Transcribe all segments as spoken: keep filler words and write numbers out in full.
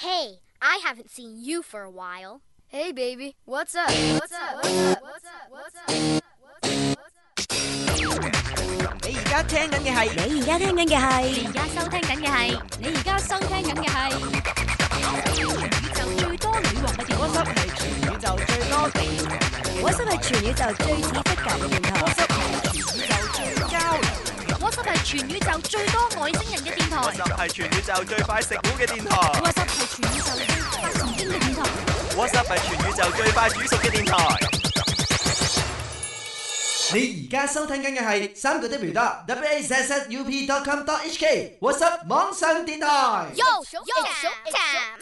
Hey, I haven't seen you for a while. Hey, baby, what's up? What's up? What's up? What's up? What's up? What's up? 你而家聽緊嘅係， 你而家聽緊嘅係， 你而家收聽緊嘅係，你而家收聽緊嘅係宇宙最多女王嘅電我濕係全宇宙最多地， 我濕係全宇宙最似的舊電台， 我濕係全宇宙最交流， 我濕係全宇宙最多外星人嘅電台， 我濕係全宇宙最快食糊嘅電台， 我濕係全宇宙最快神經嘅電台， 我濕係全宇宙最快煮熟嘅電台。你而家收聽緊嘅係三個 W 點 W A Z Z U P 點 com 點 H K， 我濕網上電台。 Yo, yo, showtime!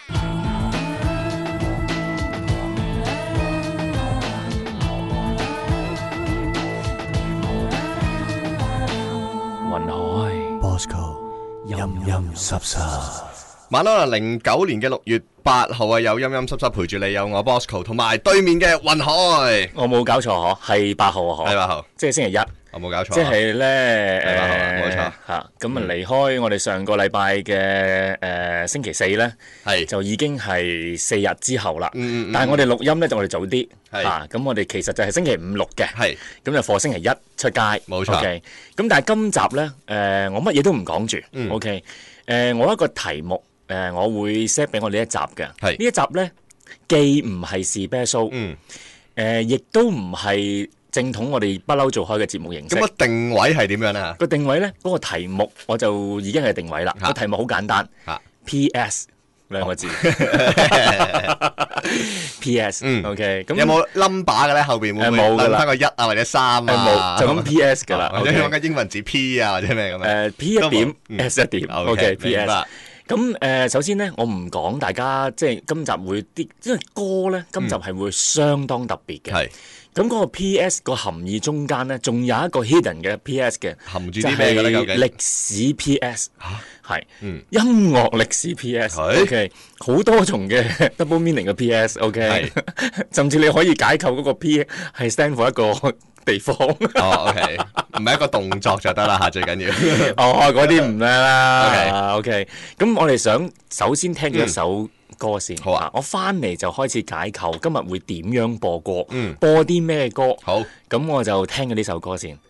雲海 Bosco 陰陰濕濕。 晚安啊！零九年嘅六月八號啊，有陰陰濕濕陪住你，有我 Bosco 同埋對面嘅雲海。 我冇搞錯嗬，係八號啊嗬， 係八號， 即係星期一。 我冇搞錯， 即係咧係八號啊冇錯嚇，咁啊離開我哋上個禮拜嘅誒星期四咧， 係就已經係四日之後啦。 嗯嗯嗯但係我哋錄音咧就我哋早啲係嚇，咁我哋其實就係星期五錄嘅， 係咁就放星期一出街。 冇錯 OK，咁但係今集咧誒我乜嘢都唔講住。 嗯 OK，誒我一個題目誒我會 set 俾我呢一集嘅。 係呢一集咧既唔係是啤蘇， 嗯誒亦都唔係正統我哋不嬲做開嘅節目形式。 咁個定位係點樣啊？ 個定位咧，嗰、個題目我就已經係定位啦。 嚇個題目好簡單嚇 ，P S 兩個字。P S， 嗯 OK，咁有冇 number 嘅咧？後邊會唔會誒冇㗎啦翻個一啊，或者三誒啊？ 冇，就咁 P S 㗎啦。 或者講緊英文字 P 啊，或者咩咁樣？ 誒 P 一點嗯 S 一點 OK， OK，P 明 S 白。 咁誒，首先咧，我唔講大家，即係今集會啲，因為歌咧，今集係會相當特別嘅。 係咁嗰個 P S 個含義中間咧，仲有一個 hidden 嘅 P S 嘅， 含住啲咩嘅咧？究竟歷史 P S 係嗯音樂歷史 P 係 S，OK， 好多重嘅 double meaning 嘅 P S，OK， 甚至你可以解構嗰個 P 係 stand for 一個地方。 哦，OK，唔係一個動作就得啦嚇，最緊要。 哦，嗰啲唔叻啦。OK，咁我哋想首先聽咗一首歌先。 好啊， 我翻嚟就開始解構，今日會點樣播歌？ 嗯， 播啲咩歌？ 好， 咁我就聽咗呢首歌先。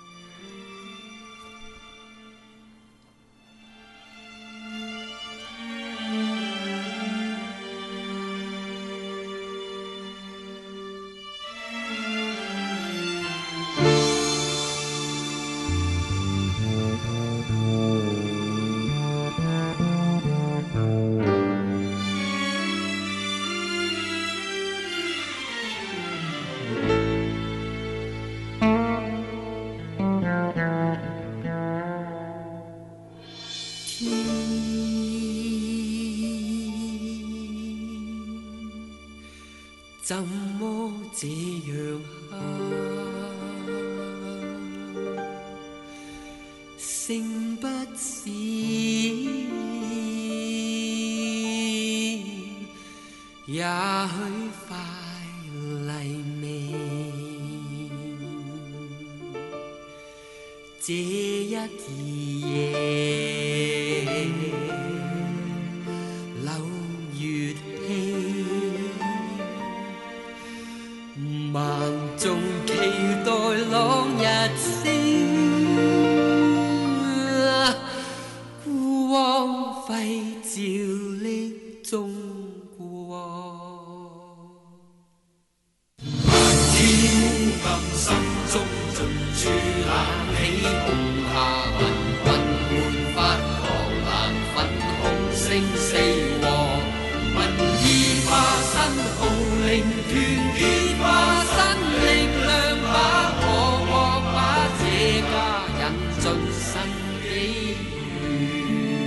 怎麼這樣黑？勝不是也許快黎明，這一夜柳月輕，萬眾期待朗日升，光輝照瀝中國。天暗心中盡處冷起，紅霞雲雲煥發狂瀾，粉紅星四和，民意化身號令，團結化身力量，把我國把這家引進新紀元。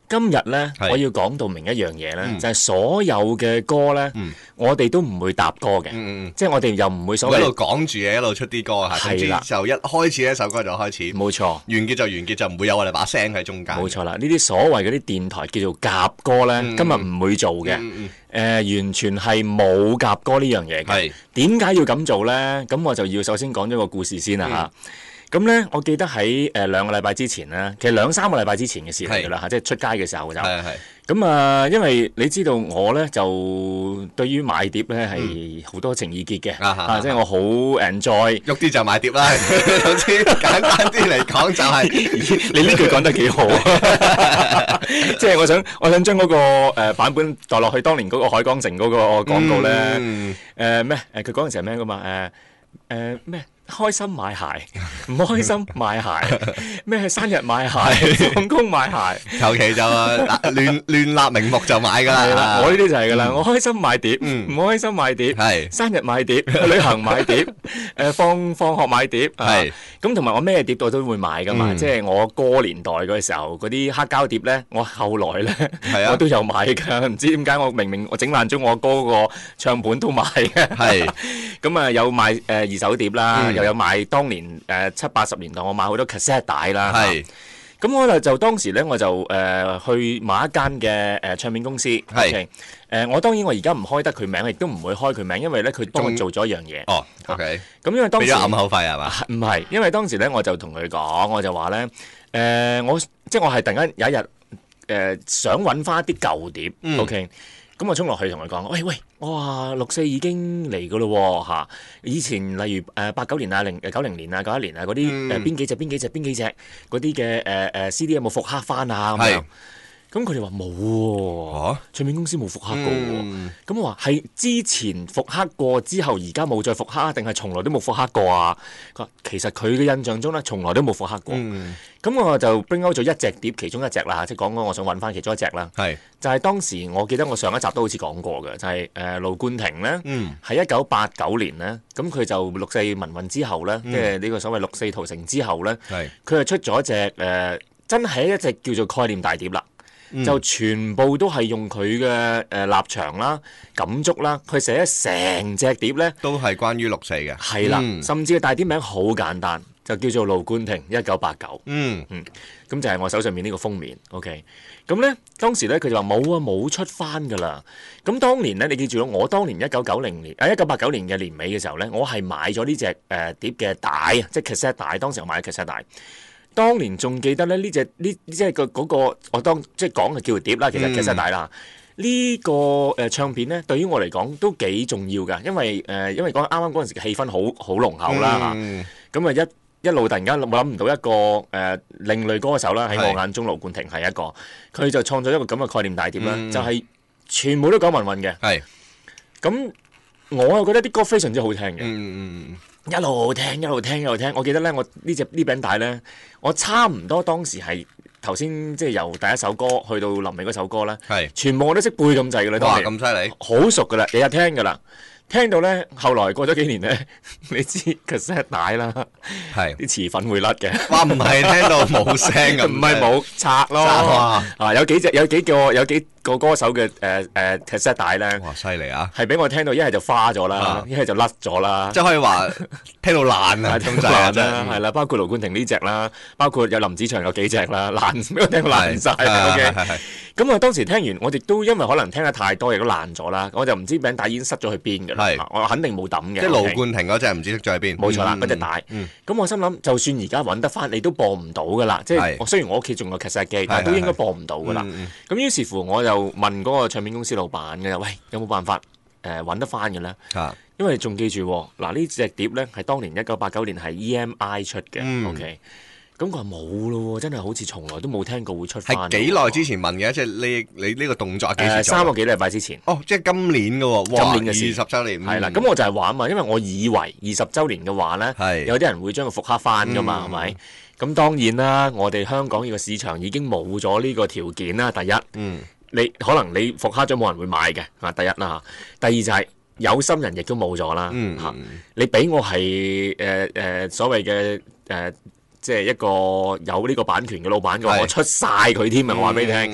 今日咧， 係我要講到明一樣嘢咧， 嗯就係所有嘅歌咧， 嗯我哋都唔會搭歌嘅， 嗯嗯即係我哋又唔會所一路謂講住嘢，一路出啲歌嚇，總之係啦就一開始一首歌就開始， 冇錯。 完結就完結，就唔會有我哋把聲喺中間。 冇錯啦，呢啲所謂嗰啲電台叫做夾歌咧， 嗯今日唔會做嘅。誒、 嗯嗯呃完全係冇夾歌呢樣嘢嘅係。 點解要咁做咧？咁我就要首先講咗個故事先啦嚇。咁咧、我記得喺誒、呃、兩個禮拜之前咧，其實兩三個禮拜之前嘅事嚟㗎啦嚇，即係出街嘅時候就。 係係咁啊，因為你知道我咧就對於買碟咧係好多情意結嘅， 啊哈啊，即係我好 enjoy。 喐啲就買碟啦。總之簡單啲嚟講就係你呢句講得幾好啊！即係我想我想將嗰個誒版本代落去當年嗰個海港城嗰個廣告咧， 嗯誒咩誒佢嗰陣時係咩噶嘛？誒誒咩？開心買鞋，唔開心買鞋，咩生日買鞋，放工買鞋， 求其就啊亂亂立名目就買㗎係啦， 啦。 我呢啲就係㗎啦。我開心買碟， 嗯唔開心買碟， 係生日買碟，去旅行買碟，誒放放學買碟，啊係咁同埋我咩碟我都會買㗎嘛。 嗯即係我歌年代嗰個時候嗰啲黑膠碟咧，我後來咧係啊我都有買㗎。唔知點解我明明我整爛咗我哥個唱盤都買嘅。 係咁啊有買誒二手碟啦， 嗯又有買當年誒七八十年代我買好多 cassette 帶啦。 係咁我就就當時咧，我就誒、呃、去某一間嘅誒唱片公司。 係 OK 誒我當然我而家唔開得佢名，亦都唔會開佢名，因為咧佢幫我做咗一樣嘢。 哦，OK， 咁因為當時俾咗暗口費係嘛？ 唔係，因為當時咧我就同佢講，我就話咧誒我即係我係突然間有一日誒、呃、想揾翻啲舊碟。 嗯 OK。咁我衝落去同佢講：喂喂，我話六四已經嚟噶咯喎嚇！以前例如誒八九年啊、零誒九零年啊、九一年啊嗰啲嗯誒邊幾隻邊幾隻邊幾隻嗰啲嘅誒誒 C D 有冇復刻翻啊？咁係樣。咁佢哋話冇喎， 哦唱片公司冇復刻過喎。 嗯咁我話係之前復刻過之後，而家冇再復刻，定係從來都冇復刻過啊？佢話其實佢嘅印象中咧，從來都冇復刻過。 嗯咁我就 bring out 咗一隻碟，其中一隻啦，即係講講我想揾翻其中一隻啦。 係就係當時我記得我上一集都好似講過嘅，就係誒盧冠廷咧， 嗯喺一九八九年咧，咁佢就六四民運之後咧，即係呢個所謂六四屠城之後咧， 係佢就出咗一隻誒、呃真係一隻叫做概念大碟啦。 嗯就全部都係用佢嘅誒立場啦、感觸啦，佢寫咗成隻碟咧， 都係關於六四嘅。 係啦， 嗯甚至個大碟名好簡單，就叫做盧冠廷一九八九。 嗯嗯，咁就係我手上面呢個封面，OK。咁咧當時咧佢就話冇啊，冇出翻㗎啦。咁當年咧，你記住咯，我當年一九九零年啊一九八九年嘅年尾嘅時候咧，我係買咗呢隻誒碟嘅帶啊，即係 cassette 帶。當時我買嘅 cassette 帶。當年仲記得咧呢隻呢即係個嗰個我當即係講嘅叫碟啦，其實嗯 cassette 帶啦。呢、個誒、呃、唱片咧，對於我嚟講都幾重要㗎，因為誒、呃、因為講啱啱嗰陣時嘅氣氛好好濃厚啦嚇。 嗯咁啊一一路突然間我諗唔到一個誒、呃、另類歌手啦，喺我係眼中盧冠廷係一個，佢就創造一個咁嘅概念大碟啦， 嗯就係全部都講民運嘅。 係咁我又覺得啲歌非常之好聽嘅， 嗯嗯一路聽一路聽一路聽。我記得咧，我呢隻呢餅帶咧，我差唔多當時係頭先即係由第一首歌去到臨尾嗰首歌咧， 係全部我都識背咁滯㗎啦。當哇時咁犀利。 好熟㗎啦，日日聽㗎啦。聽到咧，後來過咗幾年咧，你知 cassette 帶啦， 係啲磁粉會甩嘅。 哇唔係聽到冇聲咁， 唔係冇拆咯， 拆啊啊有幾隻有幾個有幾個歌手嘅誒誒 cassette 帶咧， 哇犀利啊！ 係俾我聽到一係就花咗啦啊， 一係就甩咗啦， 即係可以話聽到爛啊咁滯啊真啦，係係。 啦，包括盧冠廷呢只啦，包括有林子祥有幾隻啦，爛俾我聽到爛晒。 係 OK， 係係係咁啊當時聽完，我亦都因為可能聽得太多，亦都爛咗啦，我就唔知餅帶已經塞咗去邊㗎係啦，我肯定冇抌嘅。 即係 OK 盧冠廷嗰隻唔知識咗喺邊。 冇錯啦， 嗯嗰隻帶。 嗯咁我心諗，就算而家揾得翻，你都播唔到噶啦。即係係我雖然我屋企仲有 cassette 機， 係但係都應該係播唔到噶啦。 嗯嗯咁於是乎，我就問嗰個唱片公司老闆嘅，喂，有冇辦法誒揾得翻嘅咧？ 啊因為仲記住喎，嗱呢隻碟咧係當年一九八九年係 E M I 出嘅嗯 ，OK。咁佢話冇咯喎，真係好似從來都冇聽過會出翻。 係幾耐之前問嘅？即係你你呢個動作幾時誒做三個幾禮拜之前。 哦，即係今年嘅喎，哇今年嘅事二十週年。 係啦， 嗯咁我就係話啊嘛，因為我以為二十週年嘅話咧， 係有啲人會將佢復刻翻噶嘛， 嗯係咪？咁當然啦，我哋香港呢個市場已經冇咗呢個條件啦。第一， 嗯你可能你復刻咗冇人會買嘅啊，第一啦嚇。第二就係有心人亦都冇咗啦嗯嚇。你俾我係誒誒所謂嘅誒。呃即係一個有呢個版權嘅老闆嘅話， 係我出晒佢添啊！我話俾你聽， 嗯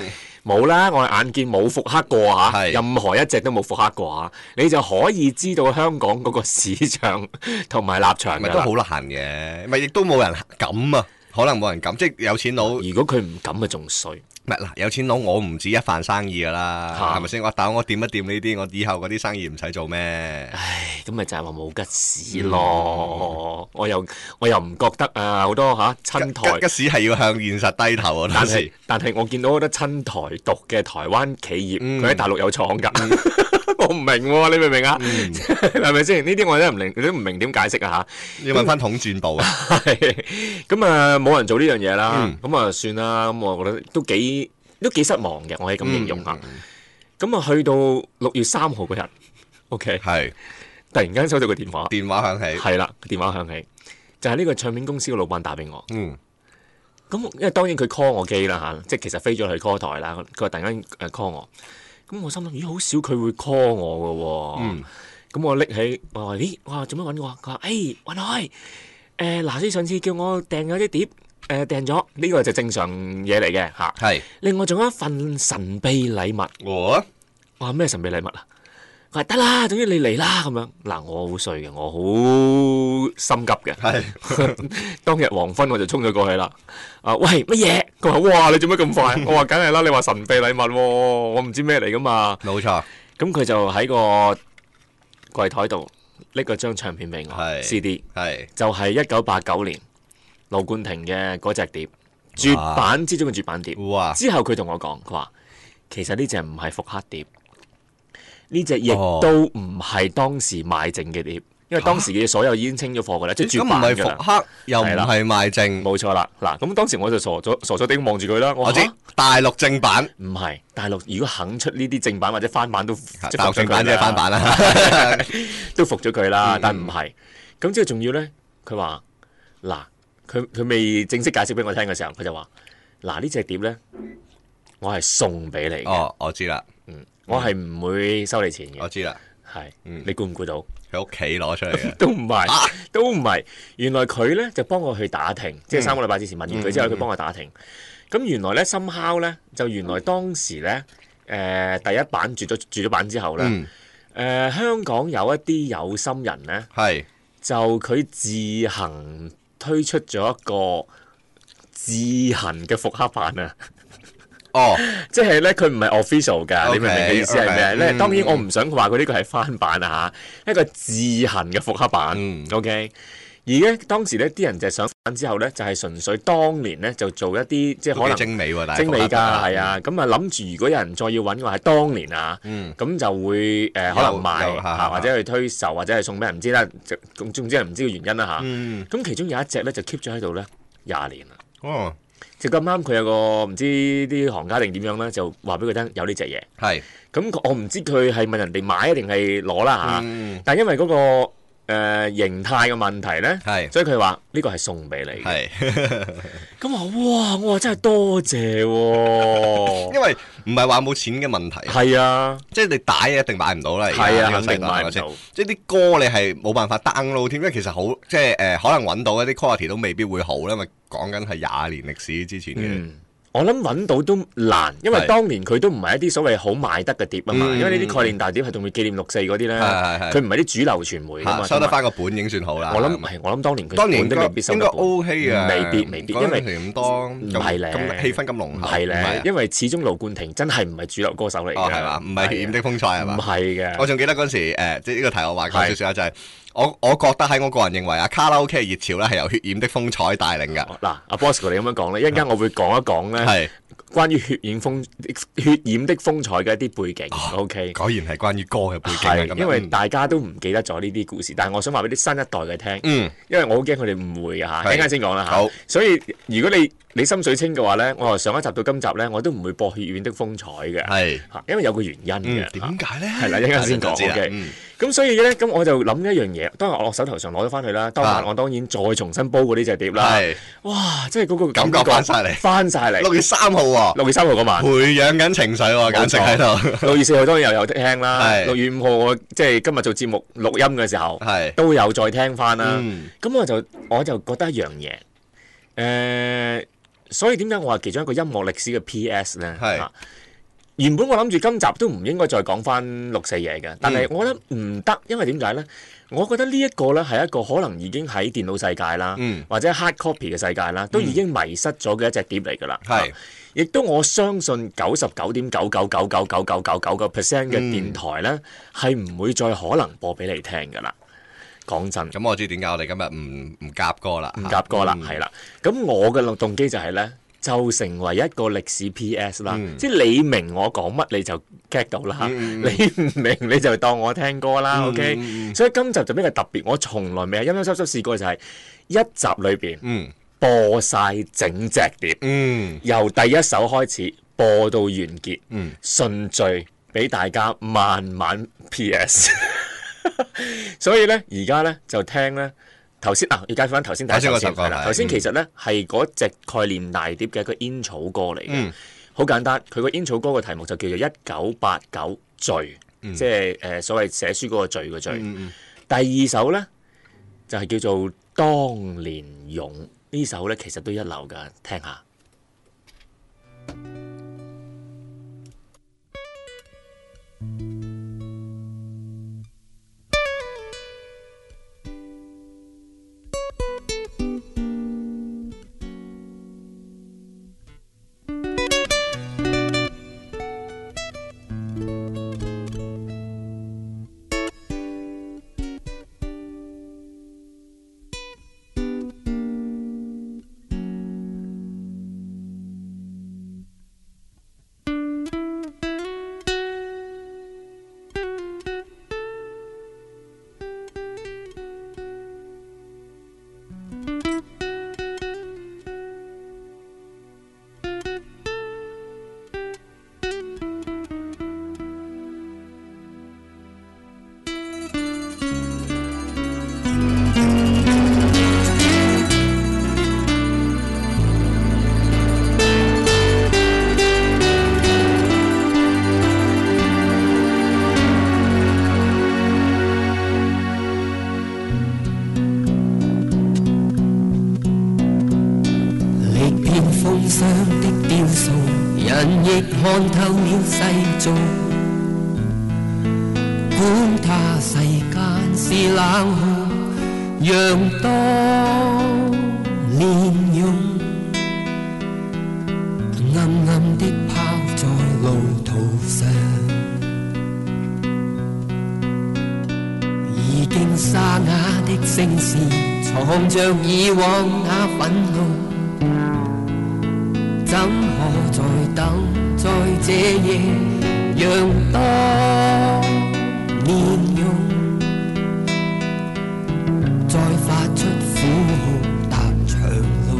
冇啦，我係眼見冇復刻過嚇， 係任何一隻都冇復刻過嚇，你就可以知道香港嗰個市場同埋立場㗎啦。 咪都好難嘅，咪亦都冇人敢啊，可能冇人敢，即係有錢佬。 如果佢唔敢，咪仲衰。 唔係嗱，有錢佬我唔止一飯生意㗎啦，係咪先？我但我掂一掂呢啲，我以後嗰啲生意唔使做咩？ 唉，咁咪就係話冇吉士咯。我又我又唔覺得啊，好多嚇親台吉士係要向現實低頭啊！ 但係但係我見到好多親台獨嘅台灣企業，佢喺大陸有廠㗎。我唔明喎，你明唔明啊？係咪先？呢啲我真係唔明，你都唔明點解釋啊嚇？ 要問翻統戰部啊！ 咁啊，冇人做呢樣嘢啦。咁啊，算啦。咁我覺得都幾都幾失望嘅，我可以咁形容下。咁啊，去到六月三號嗰日 ，OK， 係突然間收到個電話， 電話響起， 係啦，電話響起，就係呢個唱片公司嘅老闆打俾我。 嗯。 咁因為當然佢 call 我機啦嚇，即係其實飛咗去 call 台啦。佢話突然間誒 call 我。咁我心諗，咦，好少佢會 call 我嘅喎。嗯。咁我拎起，我話：咦，我話做乜揾我？佢話：誒，雲海，誒嗱，你上次叫我訂咗啲碟，誒訂咗，呢個就正常嘢嚟嘅嚇。係。另外仲有一份神秘禮物。我？我話咩神秘禮物啊？佢話得啦，總之你嚟啦咁樣。嗱，我好衰嘅，我好心急嘅。係。當日黃昏我就衝咗過去啦。啊，喂，乜嘢？佢話：哇，你做乜咁快？我話：梗係啦，你話神秘禮物喎，我唔知咩嚟噶嘛。冇錯。咁佢就喺個櫃台度拎個張唱片俾我 ，C D， 係就係一九八九年盧冠廷嘅嗰隻碟，絕版之中嘅絕版碟。哇！之後佢同我講，佢話其實呢隻唔係復刻碟。呢隻亦都唔係當時賣剩嘅碟，因為當時嘅所有已經清咗貨㗎啦，即係絕版㗎啦。咁唔係復刻，又唔係賣剩，冇錯啦。嗱，咁當時我就傻咗，傻傻地望住佢啦。我知大陸正版唔係大陸，如果肯出呢啲正版或者翻版都大陸正版即係翻版啦，都服咗佢啦。但唔係，咁之後仲要咧，佢話嗱，佢佢未正式解釋俾我聽嘅時候，佢就話嗱，呢隻碟咧，我係送俾你嘅。哦，我知啦，嗯。我係唔會收你錢嘅。我知啦，係，你估唔估到？喺屋企攞出嚟嘅，都唔係，啊、都唔係。原來佢咧就幫我去打聽，嗯、即係三個禮拜之前問完佢之後，佢幫、嗯、我打聽。咁原來咧，somehow咧，就原來當時咧，誒、呃、第一版絕咗絕咗版之後咧，誒、嗯呃、香港有一啲有心人咧，係是就佢自行推出咗一個自行嘅復刻版啊。哦，即係咧，佢唔係 official 㗎，okay, 你明唔明嘅意思係咩咧？嗯、當然我唔想話佢呢個係翻版啊嚇，一個自行嘅復刻版。嗯、OK，而咧當時咧啲人就上版之後咧，就係、是、純粹當年咧就做一啲即係可能精美喎，精美㗎係啊。咁啊諗住如果有人再要揾嘅話，係當年啊，咁、嗯、就會誒、呃、可能賣嚇，或者去推售，或者係送俾人，唔知啦。總總之係唔知個原因啦嚇。咁、嗯、其中有一隻咧就 keep 咗喺度咧廿年啦。哦。就咁啱佢有個唔知啲行家定點樣咧，就話俾佢聽有呢隻嘢。係咁是，我唔知佢係問人哋買定係攞啦嚇。嗯、但係因為嗰、嗰個、呃、形態嘅問題咧，是所以佢話呢個係送俾你嘅。咁話哇，我話真係多謝喎、啊。因為唔係話冇錢嘅問題。係啊，即係你打嘢一定買唔到啦。係啊，肯定買唔到。即係啲歌你係冇辦法 download 添，因為其實好即係誒、呃，可能揾到一啲 quality 都未必會好啦，因為講緊係廿年歷史之前嘅。嗯我諗揾到都難，因為當年佢都唔係一啲所謂好賣得嘅碟啊嘛，嗯、因為呢啲概念大碟係仲會紀念六四嗰啲咧，佢唔係啲主流傳媒㗎嘛，收得翻個本已經算好啦。我諗係，我諗當年佢本都未必收得本，應該 OK 啊，未必未必，因為咁多唔係咧，咁氣氛咁濃厚，係咧，因為始終盧冠廷真係唔係主流歌手嚟嘅，係嘛？唔係血染的風采係嘛？唔係嘅。我仲記得嗰陣時誒，即係呢個題我話講少少就係。我我覺得喺我個人認為啊，卡拉 OK 嘅熱潮咧係由血染的風采帶領㗎。嗱，阿 Bosco 你咁樣講咧，一陣間我會講一講咧，係關於血染風血染的風采嘅一啲背景。哦、OK，果然係關於歌嘅背景係，因為大家都唔記得咗呢啲故事，但係我想話俾啲新一代嘅聽。嗯，因為我好驚佢哋誤會啊嚇。一陣間先講啦嚇。好，所以如果你你心水清嘅話咧，我由上一集到今集咧，我都唔會播血染的風采嘅。係嚇，因為有個原因嘅。點解咧？係啦，一陣間先講。OK。咁所以咧，咁我就諗一樣嘢。當日我手頭上攞咗翻去啦，當晚我當然再重新煲過呢隻碟啦。係，哇！即係嗰個感覺翻晒嚟，翻晒嚟。六月三號喎，六月三號嗰晚，培養緊情緒喎，簡直喺度。六月四號當然又有得聽啦。係，六月五號我即係今日做節目錄音嘅時候，係都有再聽翻啦。咁我就我就覺得一樣嘢，誒，所以點解我話其中一個音樂歷史嘅 P S 咧？係。 原本我諗住今集都唔應該再講翻六四嘢嘅，但係我覺得唔得，因為點解呢？我覺得呢一個呢係一個可能已經喺電腦世界啦， 嗯、或者 hard copy 嘅世界啦，都已經迷失咗嘅一隻碟嚟㗎啦。 係、嗯， 亦都我相信九十九點九九九九九九九九個 percent 嘅電台呢，係唔、嗯、會再可能播俾你聽㗎啦。講真， 咁我知點解我哋今日唔唔夾歌啦， 唔夾歌啦，係啦、嗯。咁我嘅動機就係呢。就成為一個歷史 P S 啦，嗯、即係你明我講乜你就 get 到啦，嗯、你唔明你就當我聽歌啦、嗯、，OK？、嗯、所以今集就比較特別，我從來未係陰陰濕濕試過就係一集裏邊、嗯、播晒整隻碟，嗯、由第一首開始播到完結，嗯、順序俾大家慢慢 P S。所以呢，而家呢，就聽呢。頭先啊，要介紹翻頭先第一首先係啦。頭先其實咧係嗰隻概念大碟嘅一個煙草歌嚟嘅，好、嗯、簡單。佢個煙草歌嘅題目就叫做一九八九序，嗯、即係誒、呃、所謂寫書嗰個序嘅序。嗯嗯、第二首咧就係、是、叫做當年勇，呢首咧其實都一流噶，聽下。 看透了世俗，管他世間是冷酷，讓當年勇暗暗的拋在路途上，已經沙啞的聲線藏着以往那憤怒，怎可再等？在這夜，讓當年勇再發出苦號踏長路。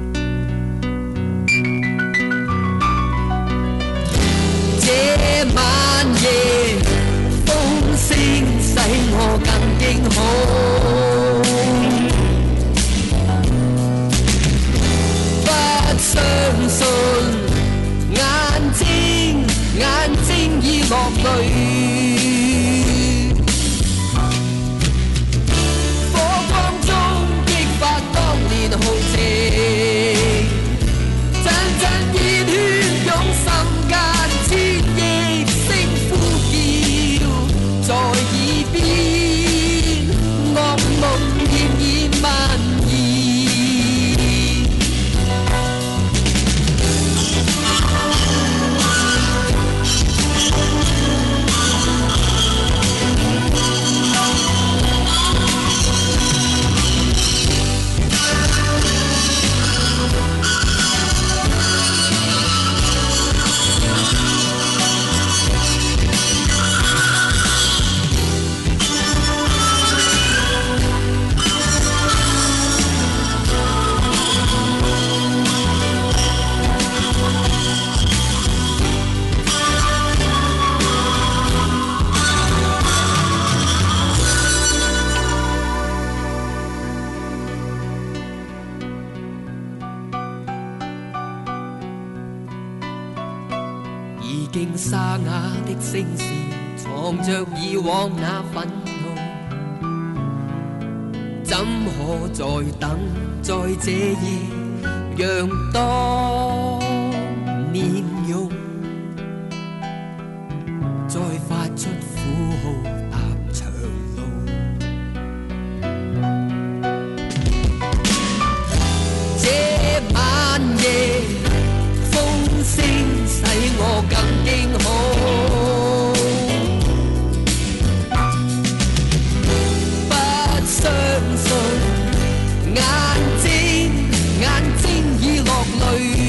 這晚夜風聲使我更驚恐，不相信眼睛，眼睛已落淚，火光中激發當年豪情，陣陣熱血湧心間，千億聲呼叫在耳邊，噩夢漸已蔓延。已經沙啞的聲線藏着以往那憤怒，怎可再等？在這夜，讓當年勇踏長路。這晚夜風聲使我更驚恐，不相信眼睛眼睛已落淚。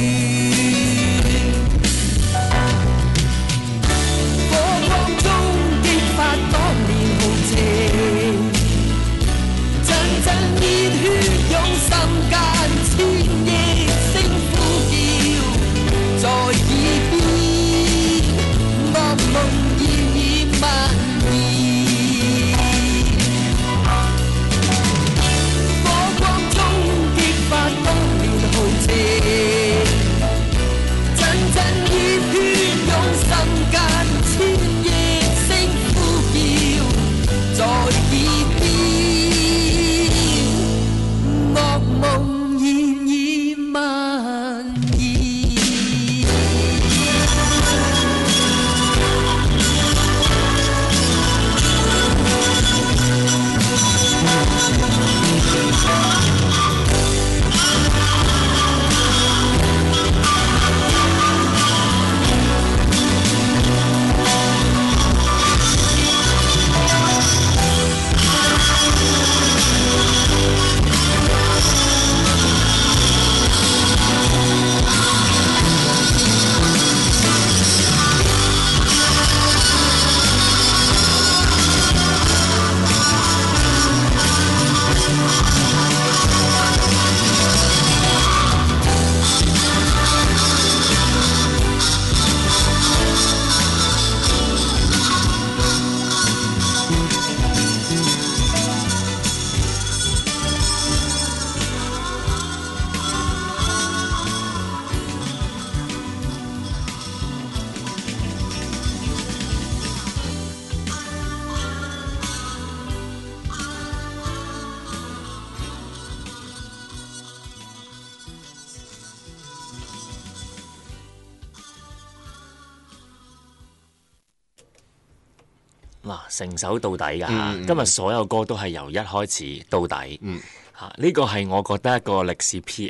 嗱，成首到底㗎嚇， 嗯、 今日所有歌都係由一開始到底。 嗯嚇，呢個係我覺得一個歷史 P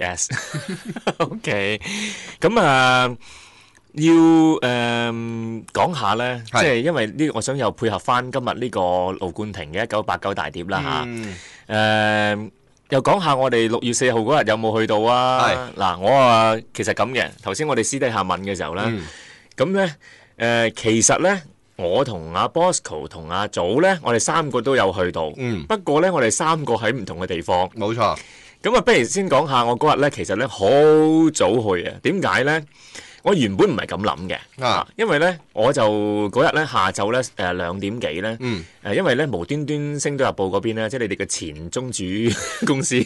S。OK， 咁啊、呃，要誒、呃、講下咧，即係因為呢，我想又配合翻今日呢個盧冠廷嘅一九八九大碟啦嚇。誒、 嗯呃，又講下我哋六月四號嗰日有冇去到啊？嗱，我啊其實咁嘅，頭先我哋私底下問嘅時候咧，咁咧誒其實咧。我同阿 Bosco 同阿祖咧，我哋三個都有去到。嗯，不過咧，我哋三個喺唔同嘅地方。 冇錯。 咁啊，不如先講下我嗰日咧，其實咧好早去啊。點解咧？我原本唔係咁諗嘅，啊，因為咧我就嗰日咧下晝咧誒兩點幾咧，嗯，誒因為咧無端端星島日報嗰邊咧，即係你哋嘅前宗主公司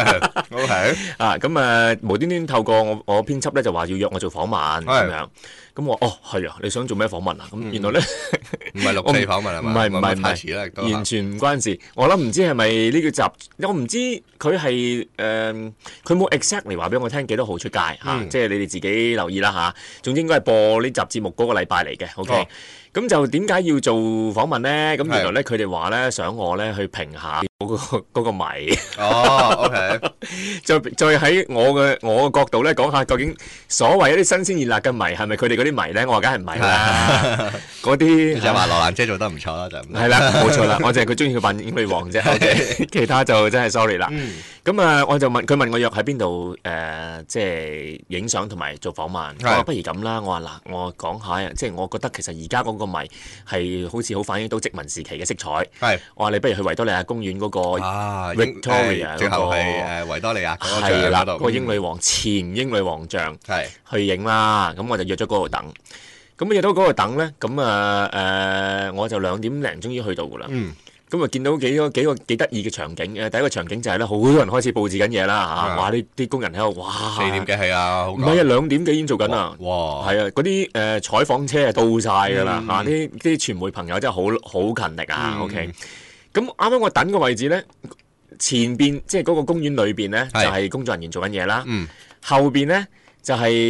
，OK， 啊，咁啊無端端透過我我編輯咧就話要約我做訪問咁樣。咁我哦係啊，你想做咩訪問啊？咁原來咧唔係六四訪問係嘛？ 唔係唔係唔係，完全唔關事。我諗唔知係咪呢個集，我唔知佢係誒佢冇 exactly 話俾我聽幾多號出街嚇，即係你哋自己留意啦嚇。總之應該係播呢集節目嗰個禮拜嚟嘅 ，OK。咁就點解要做訪問咧？咁原來咧佢哋話咧想我咧去評下嗰個嗰個謎。 哦，OK。 再再喺我嘅我嘅角度咧講下，究竟所謂一啲新鮮熱辣嘅謎係咪佢哋嗰啲謎咧？我話梗係唔係啦。嗰啲就話羅蘭姐做得唔錯啦，就係啦，冇錯啦。我淨係佢中意佢扮英女王啫。OK， 其他就真係 sorry 啦。咁啊，我就問佢問我約喺邊度誒，即係影相同埋做訪問。我話不如咁啦，我話嗱，我講下，即係我覺得其實而家嗰個謎係好似好反映到殖民時期嘅色彩。係，我話你不如去維多利亞公園嗰個 Victoria 最後係誒維多利亞嗰個係啦， 嗰度個英女王前英女王像係去影啦。咁我就約咗嗰度等。咁約到嗰度等咧，咁啊誒，我就兩點零終於去到噶啦。嗯。咁啊，見到幾個幾個幾得意嘅場景嘅。第一個場景就係咧，好多人開始佈置緊嘢啦嚇，哇！啲啲工人喺度，哇！ 四點幾係啊， 唔係啊，兩點幾已經做緊啦。 哇！ 係啊，嗰啲誒採訪車啊到晒㗎啦嚇，啲啲傳媒朋友真係好好勤力啊。OK，咁啱啱我等個位置咧，前邊即係嗰個公園裏邊咧就係工作人員做緊嘢啦，後邊咧就係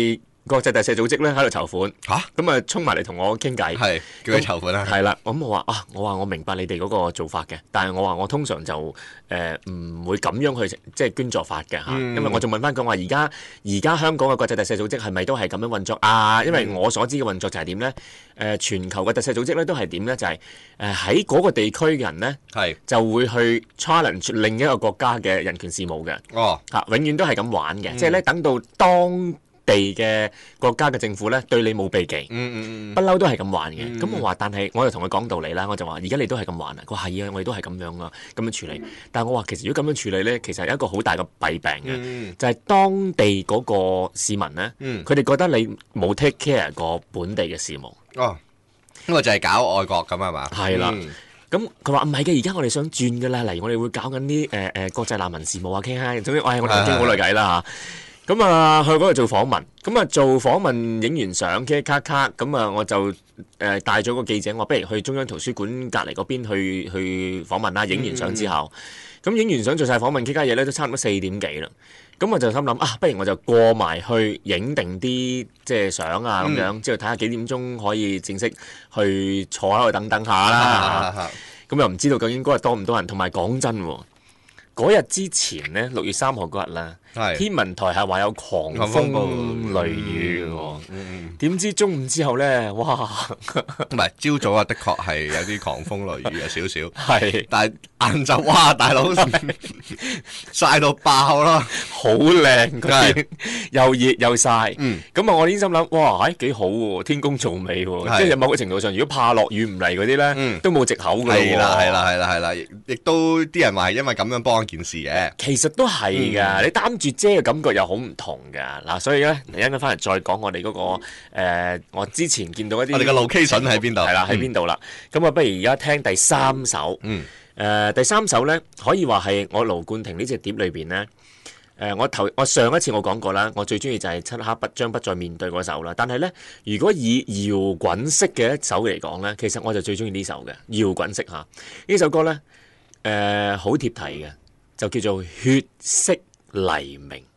國際特赦組織咧喺度籌款嚇， 咁啊衝埋嚟同我傾偈， 係叫佢籌款啦。 係啦，咁我話啊，我話我明白你哋嗰個做法嘅，但係我話我通常就誒唔、呃、會咁樣去即係捐助法嘅嚇，嗯、因為我仲問翻佢話而家而家香港嘅國際特赦組織係咪都係咁樣運作啊？因為我所知嘅運作就係點咧？誒、呃、全球嘅特赦組織咧都係點咧？就係誒喺嗰個地區嘅人咧，係就會去 challenge 另一個國家嘅人權事務嘅。哦，嚇、啊，永遠都係咁玩嘅，嗯、即係咧等到當地嘅國家嘅政府咧對你冇避忌，嗯嗯不嬲都係咁玩嘅。咁、嗯、我話，但係我就同佢講道理啦，我就話而家你都係咁玩啊。佢話係啊，我哋都係咁樣啊，咁樣處理。但係我話其實如果咁樣處理咧，其實有一個好大嘅弊病嘅，嗯、就係當地嗰個市民咧，佢哋、嗯、覺得你冇 take care 個本地嘅事務。哦， 因為就係搞外國咁係嘛？ 係啦。咁佢話唔係嘅，而家我哋想轉㗎啦，例如我哋會搞緊啲誒誒國際難民事務啊，傾下，總之我係我哋傾好耐偈啦嚇。咁啊去嗰度做訪問，咁啊做訪問影完相，咔咔咔，咁啊我就誒帶咗個記者，我不如去中央圖書館隔離嗰邊去去訪問啦。影完相之後，咁影、嗯、完相做晒訪問，其他嘢咧都差唔多四點幾啦。咁我就心諗啊，不如我就過埋去影定啲即係相啊咁樣，之後睇下幾點鐘可以正式去坐喺度等等下啦。咁又唔知道究竟嗰日多唔多人，同埋講真喎，嗰日之前咧六月三號嗰日咧。天文台係話有狂風雷雨喎，點知中午之後咧，哇！ 唔係朝早啊，的確係有啲狂風雷雨啊，少少。係，但係晏晝哇，大佬曬到爆啦， 好靚嗰啲，又熱又曬。嗯，咁啊，我已經心諗，哇，誒幾好喎，天公造美喎，即係某個程度上，如果怕落雨唔嚟嗰啲咧，都冇藉口㗎喎。 係啦，係啦，係啦，係啦，亦都啲人話係因為咁樣幫一件事嘅。 其實都係㗎，你擔住遮嘅感覺又好唔同㗎嗱，所以咧，嚟緊翻嚟再講我哋嗰、那個、呃、我之前見到一啲我哋嘅 location 喺邊度？ 係啦，喺邊度啦？咁啊，不如而家聽第三首。嗯。誒、呃，第三首咧，可以話係我盧冠廷呢隻碟裏邊咧。誒、呃，我頭我上一次我講過啦，我最中意就係漆黑不將不再面對嗰首啦。但係咧，如果以搖滾式嘅一首嚟講咧，其實我就最中意呢首嘅搖滾式嚇。呢首歌咧，誒、呃、好貼題嘅，就叫做血色黎明。